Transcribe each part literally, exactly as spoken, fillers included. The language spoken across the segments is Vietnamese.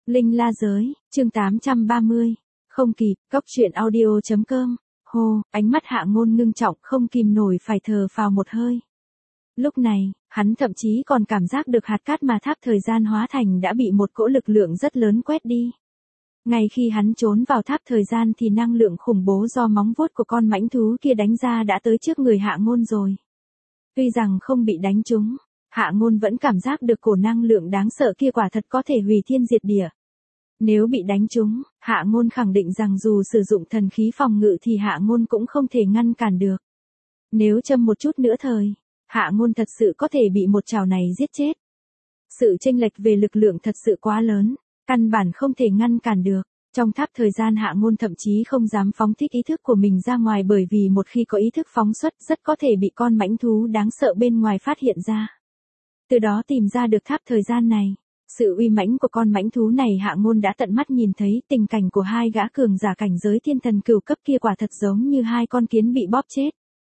Linh La Giới, chương tám trăm ba mươi. Không kịp, cốc truyện audio chấm com. Hô, ánh mắt Hạ Ngôn ngưng trọng không kìm nổi phải thở phào một hơi. Lúc này, hắn thậm chí còn cảm giác được hạt cát mà tháp thời gian hóa thành đã bị một cỗ lực lượng rất lớn quét đi. Ngay khi hắn trốn vào tháp thời gian thì năng lượng khủng bố do móng vuốt của con mãnh thú kia đánh ra đã tới trước người Hạ Ngôn rồi. Tuy rằng không bị đánh trúng, Hạ Ngôn vẫn cảm giác được cổ năng lượng đáng sợ kia quả thật có thể hủy thiên diệt địa. Nếu bị đánh trúng, Hạ Ngôn khẳng định rằng dù sử dụng thần khí phòng ngự thì Hạ Ngôn cũng không thể ngăn cản được. Nếu châm một chút nữa thời, Hạ Ngôn thật sự có thể bị một chảo này giết chết. Sự chênh lệch về lực lượng thật sự quá lớn, căn bản không thể ngăn cản được. Trong tháp thời gian Hạ Ngôn thậm chí không dám phóng thích ý thức của mình ra ngoài bởi vì một khi có ý thức phóng xuất rất có thể bị con mãnh thú đáng sợ bên ngoài phát hiện ra. Từ đó tìm ra được tháp thời gian này. Sự uy mãnh của con mãnh thú này Hạ Ngôn đã tận mắt nhìn thấy. Tình cảnh của hai gã cường giả cảnh giới thiên thần cửu cấp kia quả thật giống như hai con kiến bị bóp chết.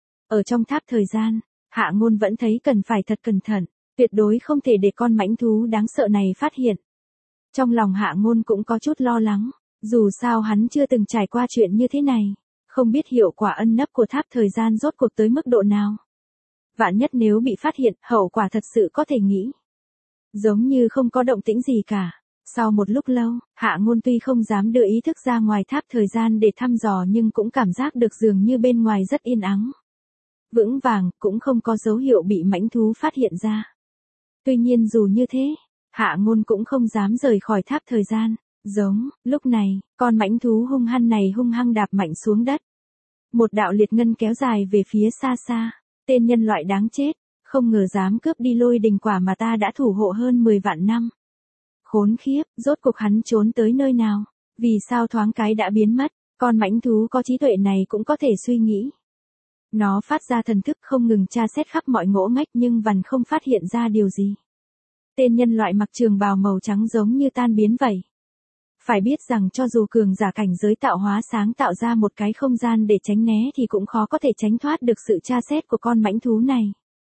Ở trong tháp thời gian, Hạ Ngôn vẫn thấy cần phải thật cẩn thận, tuyệt đối không thể để con mãnh thú đáng sợ này phát hiện. Trong lòng Hạ Ngôn cũng có chút lo lắng, dù sao hắn chưa từng trải qua chuyện như thế này, không biết hiệu quả ẩn nấp của tháp thời gian rốt cuộc tới mức độ nào. Vạn nhất nếu bị phát hiện, hậu quả thật sự có thể nghĩ. Giống như không có động tĩnh gì cả. Sau một lúc lâu, Hạ Ngôn tuy không dám đưa ý thức ra ngoài tháp thời gian để thăm dò nhưng cũng cảm giác được dường như bên ngoài rất yên ắng. Vững vàng, cũng không có dấu hiệu bị mãnh thú phát hiện ra. Tuy nhiên dù như thế, Hạ Ngôn cũng không dám rời khỏi tháp thời gian. Giống, lúc này, con mãnh thú hung hăng này hung hăng đạp mạnh xuống đất. Một đạo liệt ngân kéo dài về phía xa xa. Tên nhân loại đáng chết, không ngờ dám cướp đi lôi đình quả mà ta đã thủ hộ hơn mười vạn năm. Khốn khiếp, rốt cuộc hắn trốn tới nơi nào? Vì sao thoáng cái đã biến mất? Con mãnh thú có trí tuệ này cũng có thể suy nghĩ. Nó phát ra thần thức không ngừng tra xét khắp mọi ngõ ngách nhưng vẫn không phát hiện ra điều gì. Tên nhân loại mặc trường bào màu trắng giống như tan biến vậy. Phải biết rằng cho dù cường giả cảnh giới tạo hóa sáng tạo ra một cái không gian để tránh né thì cũng khó có thể tránh thoát được sự tra xét của con mãnh thú này.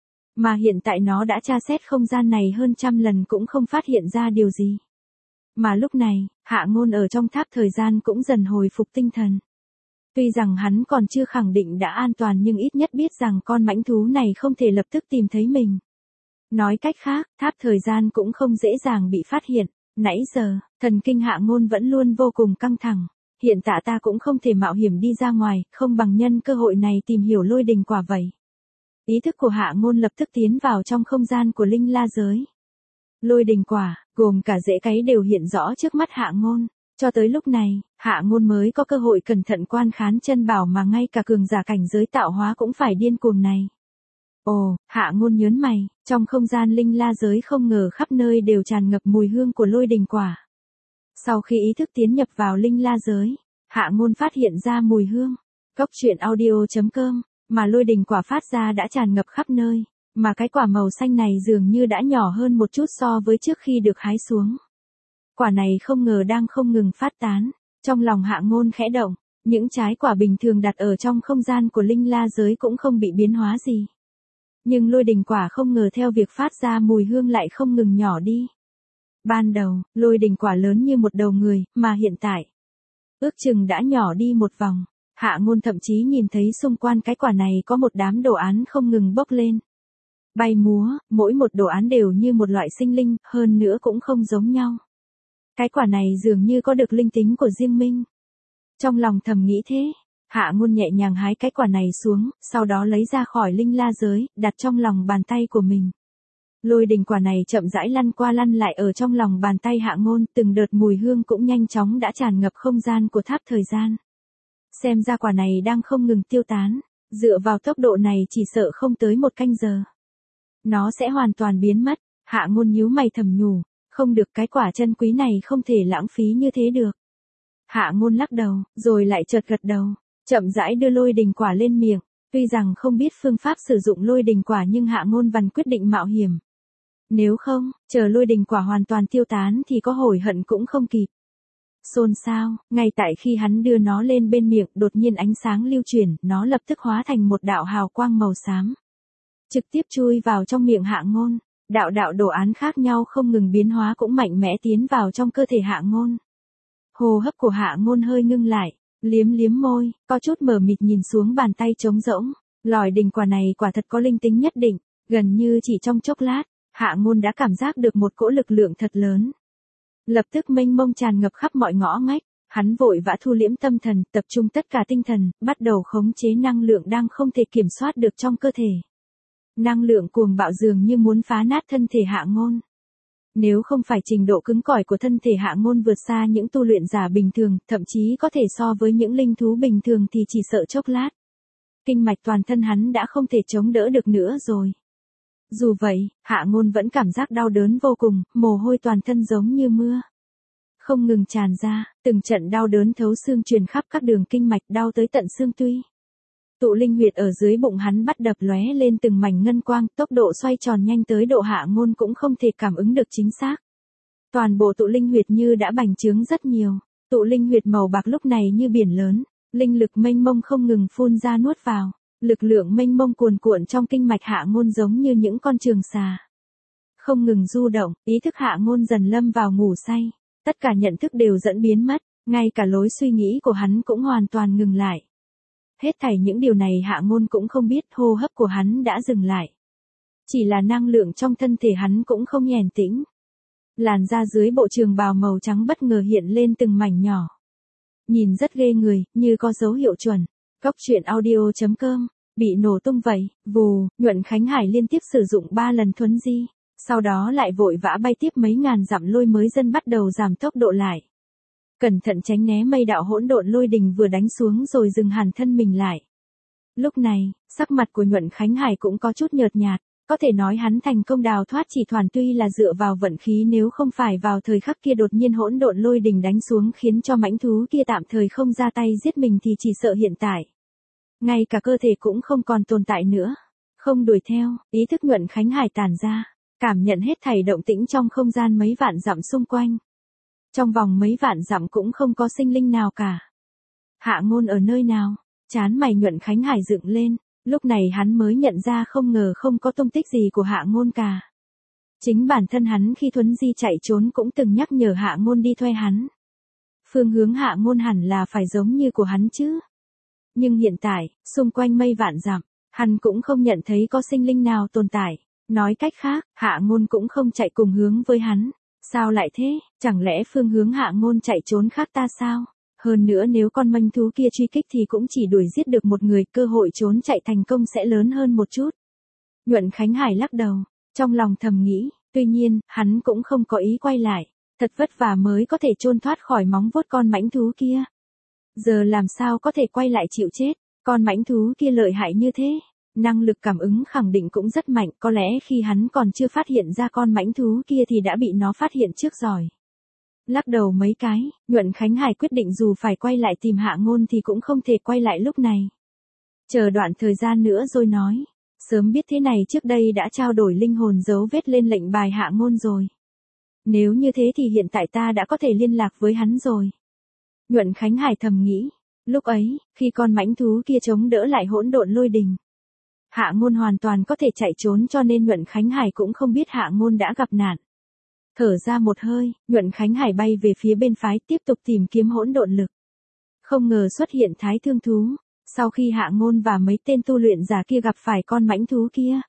Mà hiện tại nó đã tra xét không gian này hơn trăm lần cũng không phát hiện ra điều gì. Mà lúc này, Hạ Ngôn ở trong tháp thời gian cũng dần hồi phục tinh thần. Tuy rằng hắn còn chưa khẳng định đã an toàn nhưng ít nhất biết rằng con mãnh thú này không thể lập tức tìm thấy mình. Nói cách khác, tháp thời gian cũng không dễ dàng bị phát hiện. Nãy giờ, thần kinh Hạ Ngôn vẫn luôn vô cùng căng thẳng. Hiện tại ta cũng không thể mạo hiểm đi ra ngoài, không bằng nhân cơ hội này tìm hiểu lôi đình quả vậy. Ý thức của Hạ Ngôn lập tức tiến vào trong không gian của Linh La Giới. Lôi đình quả, gồm cả rễ cáy đều hiện rõ trước mắt Hạ Ngôn. Cho tới lúc này, Hạ Ngôn mới có cơ hội cẩn thận quan khán chân bảo mà ngay cả cường giả cảnh giới tạo hóa cũng phải điên cuồng này. Ồ, Hạ Ngôn nhớn mày, trong không gian Linh La Giới không ngờ khắp nơi đều tràn ngập mùi hương của lôi đình quả. Sau khi ý thức tiến nhập vào Linh La Giới, Hạ Ngôn phát hiện ra mùi hương. Cốc truyện audio chấm com, mà lôi đình quả phát ra đã tràn ngập khắp nơi, mà cái quả màu xanh này dường như đã nhỏ hơn một chút so với trước khi được hái xuống. Quả này không ngờ đang không ngừng phát tán, trong lòng Hạ Ngôn khẽ động, những trái quả bình thường đặt ở trong không gian của Linh La Giới cũng không bị biến hóa gì. Nhưng lôi đình quả không ngờ theo việc phát ra mùi hương lại không ngừng nhỏ đi. Ban đầu, lôi đình quả lớn như một đầu người, mà hiện tại, ước chừng đã nhỏ đi một vòng. Hạ Ngôn thậm chí nhìn thấy xung quanh cái quả này có một đám đồ án không ngừng bốc lên. Bay múa, mỗi một đồ án đều như một loại sinh linh, hơn nữa cũng không giống nhau. Cái quả này dường như có được linh tính của riêng mình. Trong lòng thầm nghĩ thế, Hạ Ngôn nhẹ nhàng hái cái quả này xuống, sau đó lấy ra khỏi Linh La Giới, đặt trong lòng bàn tay của mình. Lôi đình quả này chậm rãi lăn qua lăn lại ở trong lòng bàn tay Hạ Ngôn, từng đợt mùi hương cũng nhanh chóng đã tràn ngập không gian của tháp thời gian. Xem ra quả này đang không ngừng tiêu tán, dựa vào tốc độ này chỉ sợ không tới một canh giờ. Nó sẽ hoàn toàn biến mất. Hạ Ngôn nhíu mày thầm nhủ, không được, cái quả chân quý này không thể lãng phí như thế được. Hạ Ngôn lắc đầu, rồi lại chợt gật đầu, chậm rãi đưa lôi đình quả lên miệng. Tuy rằng không biết phương pháp sử dụng lôi đình quả nhưng Hạ Ngôn vẫn quyết định mạo hiểm. Nếu không, chờ lôi đình quả hoàn toàn tiêu tán thì có hối hận cũng không kịp. Xôn xao, ngay tại khi hắn đưa nó lên bên miệng đột nhiên ánh sáng lưu chuyển, nó lập tức hóa thành một đạo hào quang màu xám. Trực tiếp chui vào trong miệng Hạ Ngôn. Đạo đạo đồ án khác nhau không ngừng biến hóa cũng mạnh mẽ tiến vào trong cơ thể Hạ Ngôn. Hô hấp của Hạ Ngôn hơi ngưng lại, liếm liếm môi, có chút mờ mịt nhìn xuống bàn tay trống rỗng. Lòi đình quả này quả thật có linh tính nhất định, gần như chỉ trong chốc lát, Hạ Ngôn đã cảm giác được một cỗ lực lượng thật lớn. Lập tức mênh mông tràn ngập khắp mọi ngõ ngách, hắn vội vã thu liễm tâm thần, tập trung tất cả tinh thần, bắt đầu khống chế năng lượng đang không thể kiểm soát được trong cơ thể. Năng lượng cuồng bạo dường như muốn phá nát thân thể Hạ Ngôn. Nếu không phải trình độ cứng cỏi của thân thể Hạ Ngôn vượt xa những tu luyện giả bình thường, thậm chí có thể so với những linh thú bình thường thì chỉ sợ chốc lát. Kinh mạch toàn thân hắn đã không thể chống đỡ được nữa rồi. Dù vậy, Hạ Ngôn vẫn cảm giác đau đớn vô cùng, mồ hôi toàn thân giống như mưa. Không ngừng tràn ra, từng trận đau đớn thấu xương truyền khắp các đường kinh mạch đau tới tận xương tủy. Tụ linh huyệt ở dưới bụng hắn bắt đập lóe lên từng mảnh ngân quang, tốc độ xoay tròn nhanh tới độ Hạ Ngôn cũng không thể cảm ứng được chính xác. Toàn bộ tụ linh huyệt như đã bành trướng rất nhiều, tụ linh huyệt màu bạc lúc này như biển lớn, linh lực mênh mông không ngừng phun ra nuốt vào, lực lượng mênh mông cuồn cuộn trong kinh mạch Hạ Ngôn giống như những con trường xà. Không ngừng du động, ý thức Hạ Ngôn dần lâm vào ngủ say, tất cả nhận thức đều dẫn biến mất, ngay cả lối suy nghĩ của hắn cũng hoàn toàn ngừng lại. Hết thảy những điều này Hạ Ngôn cũng không biết, hô hấp của hắn đã dừng lại. Chỉ là năng lượng trong thân thể hắn cũng không nhèn tĩnh. Làn da dưới bộ trường bào màu trắng bất ngờ hiện lên từng mảnh nhỏ. Nhìn rất ghê người, như có dấu hiệu chuẩn. Cóc truyện audio chấm com, bị nổ tung vậy, vù, Nhuận Khánh Hải liên tiếp sử dụng ba lần thuấn di, sau đó lại vội vã bay tiếp mấy ngàn dặm lôi mới dân bắt đầu giảm tốc độ lại. Cẩn thận tránh né mây đạo hỗn độn lôi đình vừa đánh xuống rồi dừng hẳn thân mình lại. Lúc này, sắc mặt của Nhuận Khánh Hải cũng có chút nhợt nhạt, có thể nói hắn thành công đào thoát chỉ toàn tuy là dựa vào vận khí, nếu không phải vào thời khắc kia đột nhiên hỗn độn lôi đình đánh xuống khiến cho mãnh thú kia tạm thời không ra tay giết mình thì chỉ sợ hiện tại. Ngay cả cơ thể cũng không còn tồn tại nữa. Không đuổi theo, ý thức Nhuận Khánh Hải tản ra, cảm nhận hết thảy động tĩnh trong không gian mấy vạn dặm xung quanh. Trong vòng mấy vạn dặm cũng không có sinh linh nào cả. Hạ Ngôn ở nơi nào? Chán mày Nhuận Khánh Hải dựng lên, lúc này hắn mới nhận ra không ngờ không có tung tích gì của Hạ Ngôn cả. Chính bản thân hắn khi thuấn di chạy trốn cũng từng nhắc nhở Hạ Ngôn đi thuê hắn. Phương hướng Hạ Ngôn hẳn là phải giống như của hắn chứ. Nhưng hiện tại, xung quanh mây vạn dặm, hắn cũng không nhận thấy có sinh linh nào tồn tại. Nói cách khác, Hạ Ngôn cũng không chạy cùng hướng với hắn. Sao lại thế, chẳng lẽ phương hướng Hạ Ngôn chạy trốn khác ta sao? Hơn nữa nếu con manh thú kia truy kích thì cũng chỉ đuổi giết được một người, cơ hội trốn chạy thành công sẽ lớn hơn một chút. Nhuận Khánh Hải lắc đầu, trong lòng thầm nghĩ, tuy nhiên, hắn cũng không có ý quay lại, thật vất vả mới có thể trôn thoát khỏi móng vuốt con mãnh thú kia. Giờ làm sao có thể quay lại chịu chết, con mãnh thú kia lợi hại như thế. Năng lực cảm ứng khẳng định cũng rất mạnh, có lẽ khi hắn còn chưa phát hiện ra con mãnh thú kia thì đã bị nó phát hiện trước rồi. Lắc đầu mấy cái, Nhuận Khánh Hải quyết định dù phải quay lại tìm Hạ Ngôn thì cũng không thể quay lại lúc này. Chờ đoạn thời gian nữa rồi nói, sớm biết thế này trước đây đã trao đổi linh hồn dấu vết lên lệnh bài Hạ Ngôn rồi. Nếu như thế thì hiện tại ta đã có thể liên lạc với hắn rồi. Nhuận Khánh Hải thầm nghĩ, lúc ấy, khi con mãnh thú kia chống đỡ lại hỗn độn lôi đình, Hạ Ngôn hoàn toàn có thể chạy trốn, cho nên Nhuận Khánh Hải cũng không biết Hạ Ngôn đã gặp nạn. Thở ra một hơi, Nhuận Khánh Hải bay về phía bên phái tiếp tục tìm kiếm hỗn độn lực. Không ngờ xuất hiện thái thương thú, sau khi Hạ Ngôn và mấy tên tu luyện giả kia gặp phải con mãnh thú kia.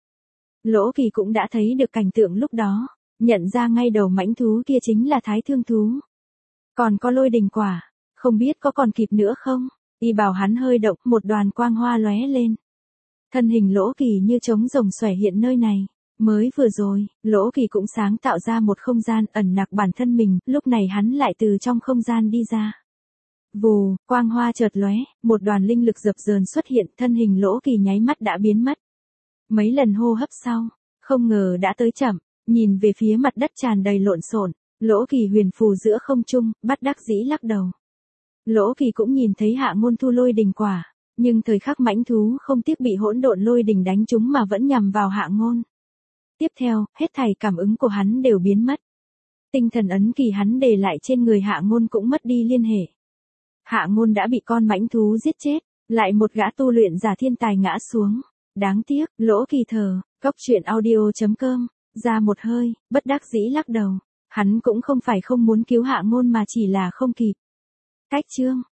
Lỗ Kỳ cũng đã thấy được cảnh tượng lúc đó, nhận ra ngay đầu mãnh thú kia chính là thái thương thú. Còn có lôi đình quả, không biết có còn kịp nữa không? Y bảo hắn hơi động, một đoàn quang hoa lóe lên. Thân hình Lỗ Kỳ như trống rồng xòe hiện nơi này. Mới vừa rồi, Lỗ Kỳ cũng sáng tạo ra một không gian ẩn nặc bản thân mình, lúc này hắn lại từ trong không gian đi ra. Vù, quang hoa chợt lóe, một đoàn linh lực dập dờn xuất hiện, thân hình Lỗ Kỳ nháy mắt đã biến mất. Mấy lần hô hấp sau, không ngờ đã tới chậm, nhìn về phía mặt đất tràn đầy lộn xộn, Lỗ Kỳ huyền phù giữa không trung, bắt đắc dĩ lắc đầu. Lỗ Kỳ cũng nhìn thấy Hạ Ngôn thu lôi đình quả, nhưng thời khắc mãnh thú không tiếc bị hỗn độn lôi đình đánh trúng mà vẫn nhằm vào Hạ Ngôn. Tiếp theo, hết thảy cảm ứng của hắn đều biến mất. Tinh thần ấn kỳ hắn để lại trên người Hạ Ngôn cũng mất đi liên hệ. Hạ Ngôn đã bị con mãnh thú giết chết, lại một gã tu luyện giả thiên tài ngã xuống. Đáng tiếc, Lỗ Kỳ thờ, cóc truyện audio chấm com Ra một hơi, bất đắc dĩ lắc đầu. Hắn cũng không phải không muốn cứu Hạ Ngôn mà chỉ là không kịp. Cách chương